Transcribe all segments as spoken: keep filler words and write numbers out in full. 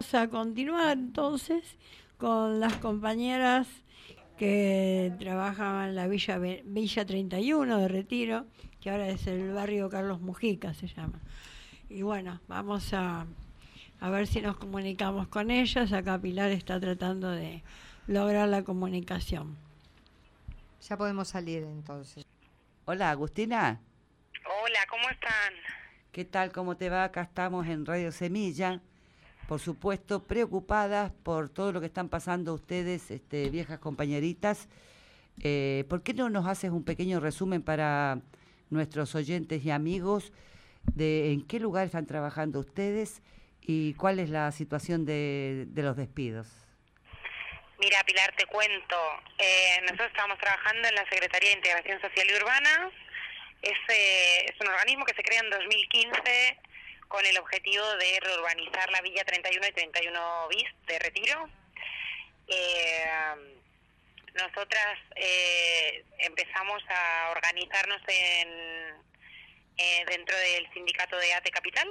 vamos a continuar entonces con las compañeras que trabajaban en la Villa, Villa treinta y uno de Retiro, que ahora es el barrio Carlos Mujica, se llama. Y bueno, vamos a, a ver si nos comunicamos con ellas. Acá Pilar está tratando de lograr la comunicación. Ya podemos salir entonces. Hola, Agustina. Hola, ¿cómo están? ¿Qué tal? ¿Cómo te va? Acá estamos en Radio Semilla. Por supuesto, preocupadas por todo lo que están pasando ustedes, este, viejas compañeritas. Eh, ¿Por qué no nos haces un pequeño resumen para nuestros oyentes y amigos de en qué lugar están trabajando ustedes y cuál es la situación de, de los despidos? Mira, Pilar, te cuento. Eh, nosotros estamos trabajando en la Secretaría de Integración Social y Urbana. Es, eh, es un organismo que se crea en dos mil quince con el objetivo de reurbanizar la Villa treinta y uno y treinta y uno bis de Retiro. Eh, nosotras eh, empezamos a organizarnos en, eh, dentro del sindicato de ATE Capital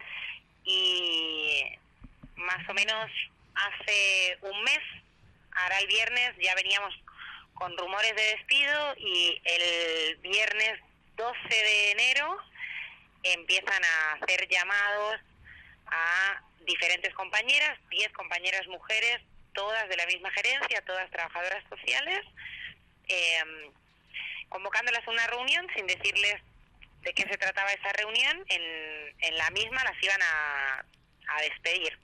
y más o menos hace un mes, ahora el viernes, ya veníamos con rumores de despido y el viernes doce de enero empiezan a hacer llamados a diferentes compañeras, diez compañeras mujeres, todas de la misma gerencia, todas trabajadoras sociales, eh, convocándolas a una reunión sin decirles de qué se trataba esa reunión. En, en la misma las iban a, a despedir.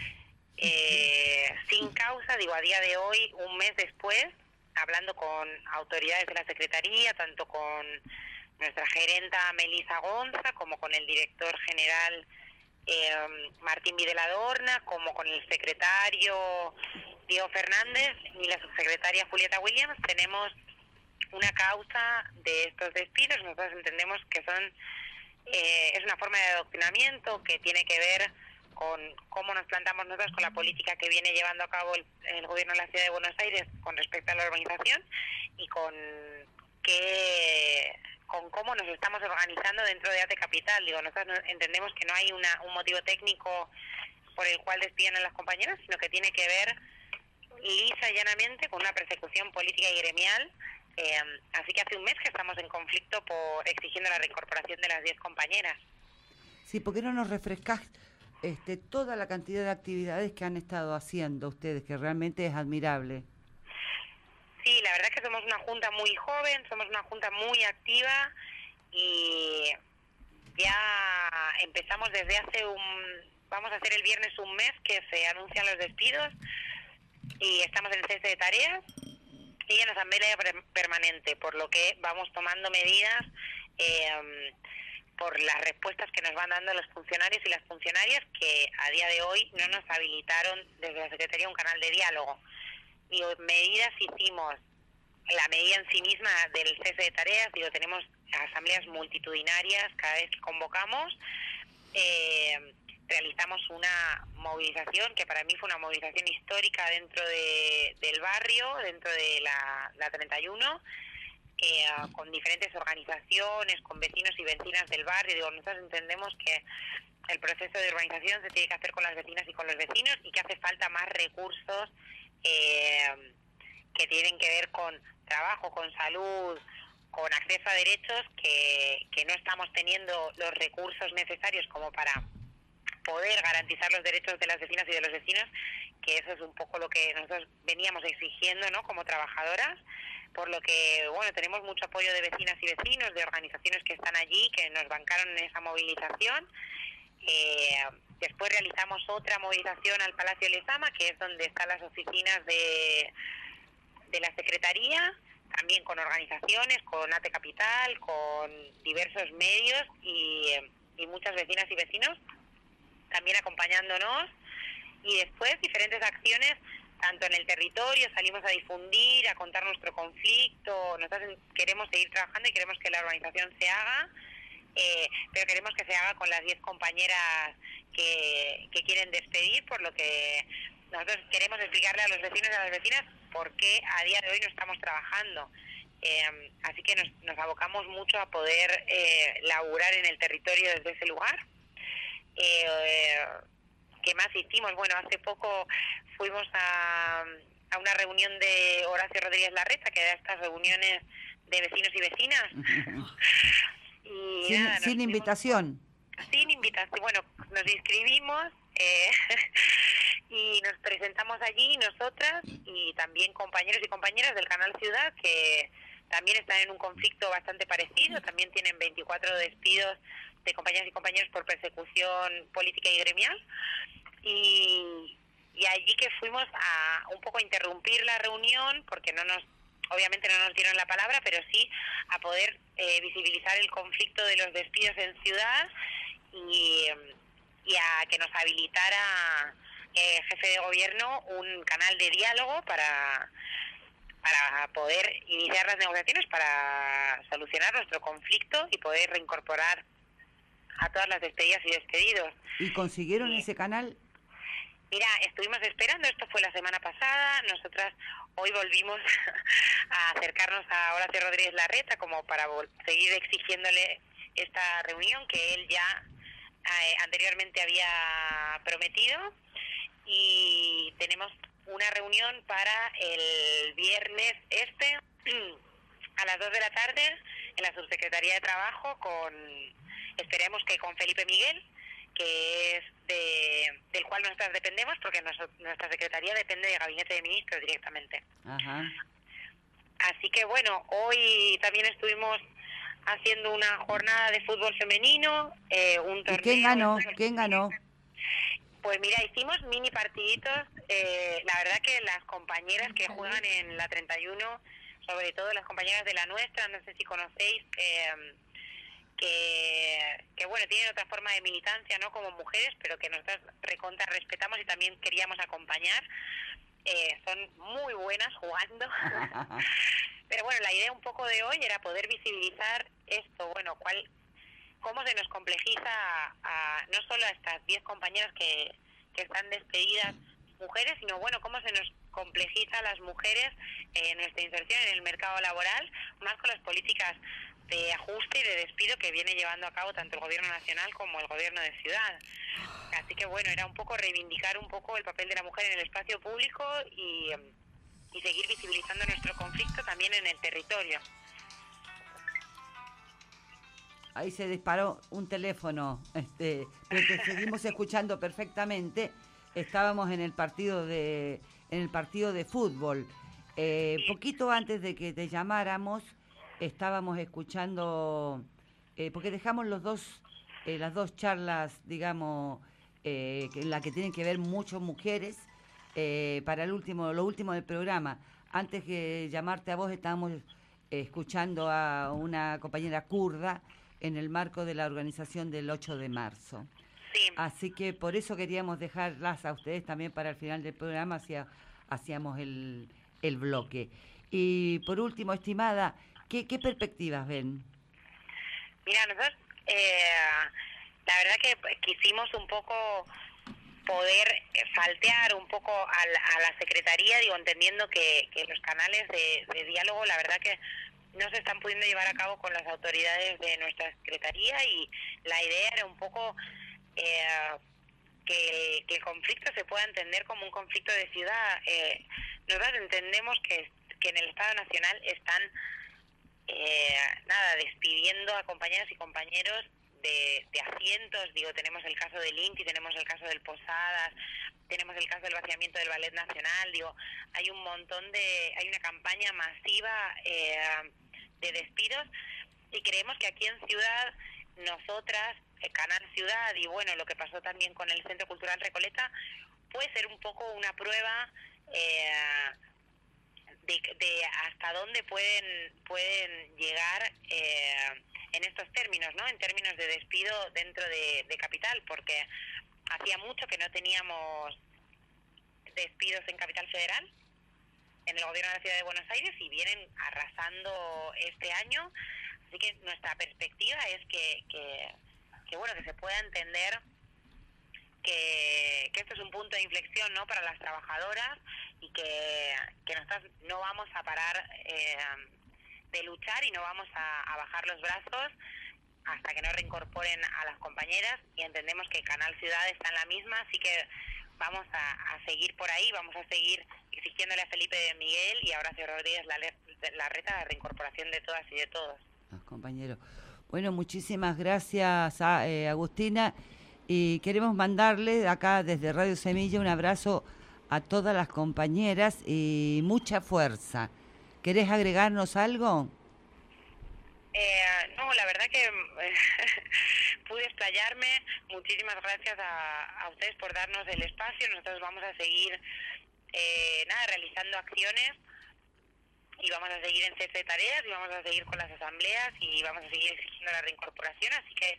Eh, sin causa, digo, a día de hoy, un mes después, hablando con autoridades de la Secretaría, tanto con nuestra gerenta Melisa Gonza, como con el director general eh, Martín Videladorna, como con el secretario Diego Fernández y la subsecretaria Julieta Williams, tenemos una causa de estos despidos. Nosotros entendemos que son eh, es una forma de adoctrinamiento que tiene que ver con cómo nos plantamos nosotros con la política que viene llevando a cabo el, el gobierno de la Ciudad de Buenos Aires con respecto a la urbanización y con qué, con cómo nos estamos organizando dentro de ATE Capital. Digo, nosotros entendemos que no hay una, un motivo técnico por el cual despidan a las compañeras, sino que tiene que ver lisa y llanamente con una persecución política y gremial. Eh, así que hace un mes que estamos en conflicto por exigiendo la reincorporación de las diez compañeras. Sí, ¿por qué no nos refrescás este, toda la cantidad de actividades que han estado haciendo ustedes, que realmente es admirable? Sí, la verdad es que somos una junta muy joven, somos una junta muy activa y ya empezamos desde hace un... Vamos a hacer el viernes un mes que se anuncian los despidos y estamos en cese de tareas y en asamblea permanente, por lo que vamos tomando medidas eh, por las respuestas que nos van dando los funcionarios y las funcionarias que a día de hoy no nos habilitaron desde la Secretaría un canal de diálogo. Digo, medidas hicimos, la medida en sí misma del cese de tareas, digo, tenemos asambleas multitudinarias cada vez que convocamos, eh, realizamos una movilización que para mí fue una movilización histórica dentro de, del barrio, dentro de la, la treinta y uno, eh, con diferentes organizaciones, con vecinos y vecinas del barrio. Digo, nosotros entendemos que el proceso de urbanización se tiene que hacer con las vecinas y con los vecinos y que hace falta más recursos eh, que tienen que ver con trabajo, con salud, con acceso a derechos, que, que no estamos teniendo los recursos necesarios como para poder garantizar los derechos de las vecinas y de los vecinos, que eso es un poco lo que nosotros veníamos exigiendo, ¿no?, como trabajadoras, por lo que, bueno, tenemos mucho apoyo de vecinas y vecinos, de organizaciones que están allí, que nos bancaron en esa movilización. Eh, después realizamos otra movilización al Palacio Lezama, que es donde están las oficinas de, de la Secretaría, también con organizaciones, con ATE Capital, con diversos medios y, y muchas vecinas y vecinos también acompañándonos, y después diferentes acciones tanto en el territorio, salimos a difundir, a contar nuestro conflicto. Nosotros queremos seguir trabajando y queremos que la urbanización se haga, eh, pero queremos que se haga con las diez compañeras que, que quieren despedir, por lo que nosotros queremos explicarle a los vecinos y a las vecinas por qué a día de hoy no estamos trabajando. Eh, así que nos, nos abocamos mucho a poder eh, laburar en el territorio desde ese lugar. Eh, ¿qué más hicimos? Bueno, hace poco fuimos a, a una reunión de Horacio Rodríguez Larreta, que era estas reuniones de vecinos y vecinas. y sin nada, sin fuimos, invitación. Sin invitación. Bueno, nos inscribimos eh, y nos presentamos allí nosotras y también compañeros y compañeras del Canal Ciudad, que también están en un conflicto bastante parecido, también tienen veinticuatro despidos de compañeras y compañeros por persecución política y gremial. Y, y allí que fuimos a un poco a interrumpir la reunión, porque no nos, obviamente no nos dieron la palabra, pero sí a poder eh, visibilizar el conflicto de los despidos en Ciudad y, y a que nos habilitara el jefe de gobierno un canal de diálogo para para poder iniciar las negociaciones para solucionar nuestro conflicto y poder reincorporar a todas las despedidas y despedidos. ¿Y consiguieron Sí. ese canal? Mira, estuvimos esperando, esto fue la semana pasada, nosotras hoy volvimos a acercarnos a Horacio Rodríguez Larreta como para vol- seguir exigiéndole esta reunión que él ya eh, anteriormente había prometido, y tenemos una reunión para el viernes este a las dos de la tarde en la Subsecretaría de Trabajo, con esperemos que con Felipe Miguel, que es de, del cual nosotras dependemos, porque nos, nuestra secretaría depende del Gabinete de Ministros directamente. Ajá. Así que bueno, hoy también estuvimos haciendo una jornada de fútbol femenino, eh, un torneo. ¿Y quién ganó? de fútbol ¿Quién ganó? Pues mira, hicimos mini partiditos. Eh, la verdad que las compañeras que juegan en la treinta y uno, sobre todo las compañeras de la nuestra, no sé si conocéis, eh, que, que bueno, tienen otra forma de militancia, ¿no? Como mujeres, pero que nosotros recontra respetamos y también queríamos acompañar. Eh, son muy buenas jugando. Pero bueno, la idea un poco de hoy era poder visibilizar esto, bueno, cuál, cómo se nos complejiza a, a, no solo a estas diez compañeras que, que están despedidas mujeres, sino bueno, cómo se nos complejiza a las mujeres eh, nuestra inserción en el mercado laboral, más con las políticas de ajuste y de despido que viene llevando a cabo tanto el gobierno nacional como el gobierno de ciudad. Así que bueno, era un poco reivindicar un poco el papel de la mujer en el espacio público y, y seguir visibilizando nuestro conflicto también en el territorio. Ahí se disparó un teléfono, este, pero te seguimos escuchando perfectamente. Estábamos en el partido de, en el partido de fútbol. Eh, poquito antes de que te llamáramos, estábamos escuchando, eh, porque dejamos los dos, eh, las dos charlas, digamos, eh, que, en la que tienen que ver muchas mujeres, eh, para el último, lo último del programa. Antes que llamarte a vos, estábamos eh, escuchando a una compañera kurda en el marco de la organización del ocho de marzo. Sí. Así que por eso queríamos dejarlas a ustedes también para el final del programa, hacia, hacíamos el, el bloque. Y por último, estimada, ¿qué, qué perspectivas ven? Mira, nosotros eh, la verdad que quisimos un poco poder saltear un poco a la, a la Secretaría, digo, entendiendo que, que los canales de, de diálogo, la verdad que no se están pudiendo llevar a cabo con las autoridades de nuestra Secretaría, y la idea era un poco eh, que, el, que el conflicto se pueda entender como un conflicto de ciudad. Eh, nosotros entendemos que, que en el Estado Nacional están eh, nada despidiendo a compañeras y compañeros de, de asientos. Digo, tenemos el caso del INTI, tenemos el caso del Posadas, tenemos el caso del vaciamiento del Ballet Nacional. Digo, hay un montón de, hay una campaña masiva eh, de despidos, y creemos que aquí en Ciudad, nosotras, el Canal Ciudad, y bueno, lo que pasó también con el Centro Cultural Recoleta, puede ser un poco una prueba eh, de, de hasta dónde pueden pueden llegar eh, en estos términos, ¿no? En términos de despido dentro de, de Capital, porque hacía mucho que no teníamos despidos en Capital Federal, en el gobierno de la Ciudad de Buenos Aires, y vienen arrasando este año. Así que nuestra perspectiva es que, que, que bueno, que se pueda entender que, que esto es un punto de inflexión, ¿no?, para las trabajadoras, y que, que nosotras no vamos a parar eh, de luchar, y no vamos a, a bajar los brazos hasta que no reincorporen a las compañeras, y entendemos que Canal Ciudad está en la misma, así que vamos a, a seguir por ahí, vamos a seguir exigiéndole a Felipe de Miguel y a Horacio Rodríguez la, la reta de reincorporación de todas y de todos. Ah, compañero. Bueno, muchísimas gracias, a, eh, Agustina, y queremos mandarle acá desde Radio Semilla un abrazo a todas las compañeras y mucha fuerza. ¿Querés agregarnos algo? Eh, no, la verdad que pude explayarme. Muchísimas gracias a, a ustedes por darnos el espacio. Nosotros vamos a seguir eh, nada realizando acciones y vamos a seguir en cese de tareas y vamos a seguir con las asambleas y vamos a seguir exigiendo la reincorporación, así que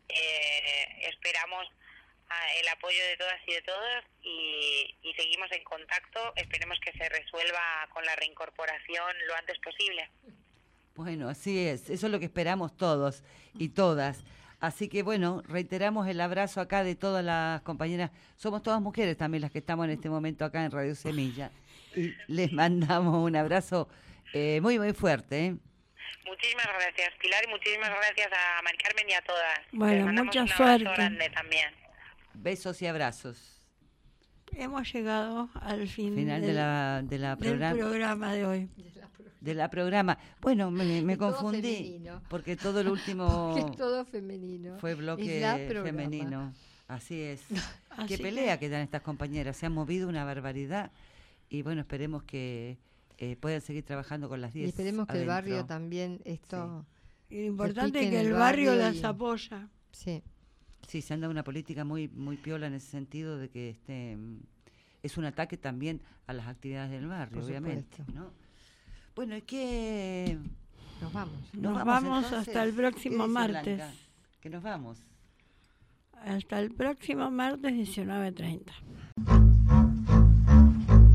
eh, esperamos a, el apoyo de todas y de todos y, y seguimos en contacto. Esperemos que se resuelva con la reincorporación lo antes posible. Bueno, así es, eso es lo que esperamos todos y todas. Así que bueno, reiteramos el abrazo acá de todas las compañeras. Somos todas mujeres también las que estamos en este momento acá en Radio Semilla. Y les mandamos un abrazo eh, muy, muy fuerte. ¿eh? Muchísimas gracias, Pilar, y muchísimas gracias a Mari Carmen y a todas. Bueno, les mucha un suerte. abrazo grande también. Besos y abrazos. Hemos llegado al fin Final del, de la, de la del programa. programa de hoy. De la programa. Bueno, me, me Y todo confundí femenino. porque todo el último Porque es todo femenino. fue bloque Es la programa. femenino. Así es. Así Qué que- pelea que dan estas compañeras. Se han movido una barbaridad y bueno, esperemos que eh, puedan seguir trabajando con las diez. Y esperemos que el adentro. barrio también esto... Y lo importante es pique que en el el barrio barrio las y- apoya. Sí. Sí, se han dado una política muy muy piola en ese sentido de que este mm, es un ataque también a las actividades del barrio, Por obviamente, supuesto. ¿no? Bueno, es que Nos vamos. Nos vamos entonces. hasta el próximo ¿Qué dice martes. Blanca? Que nos vamos. Hasta el próximo martes diecinueve treinta.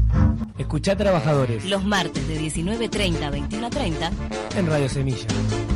Escuchá Trabajadores Los martes de diecinueve treinta a veintiuno treinta en Radio Semilla.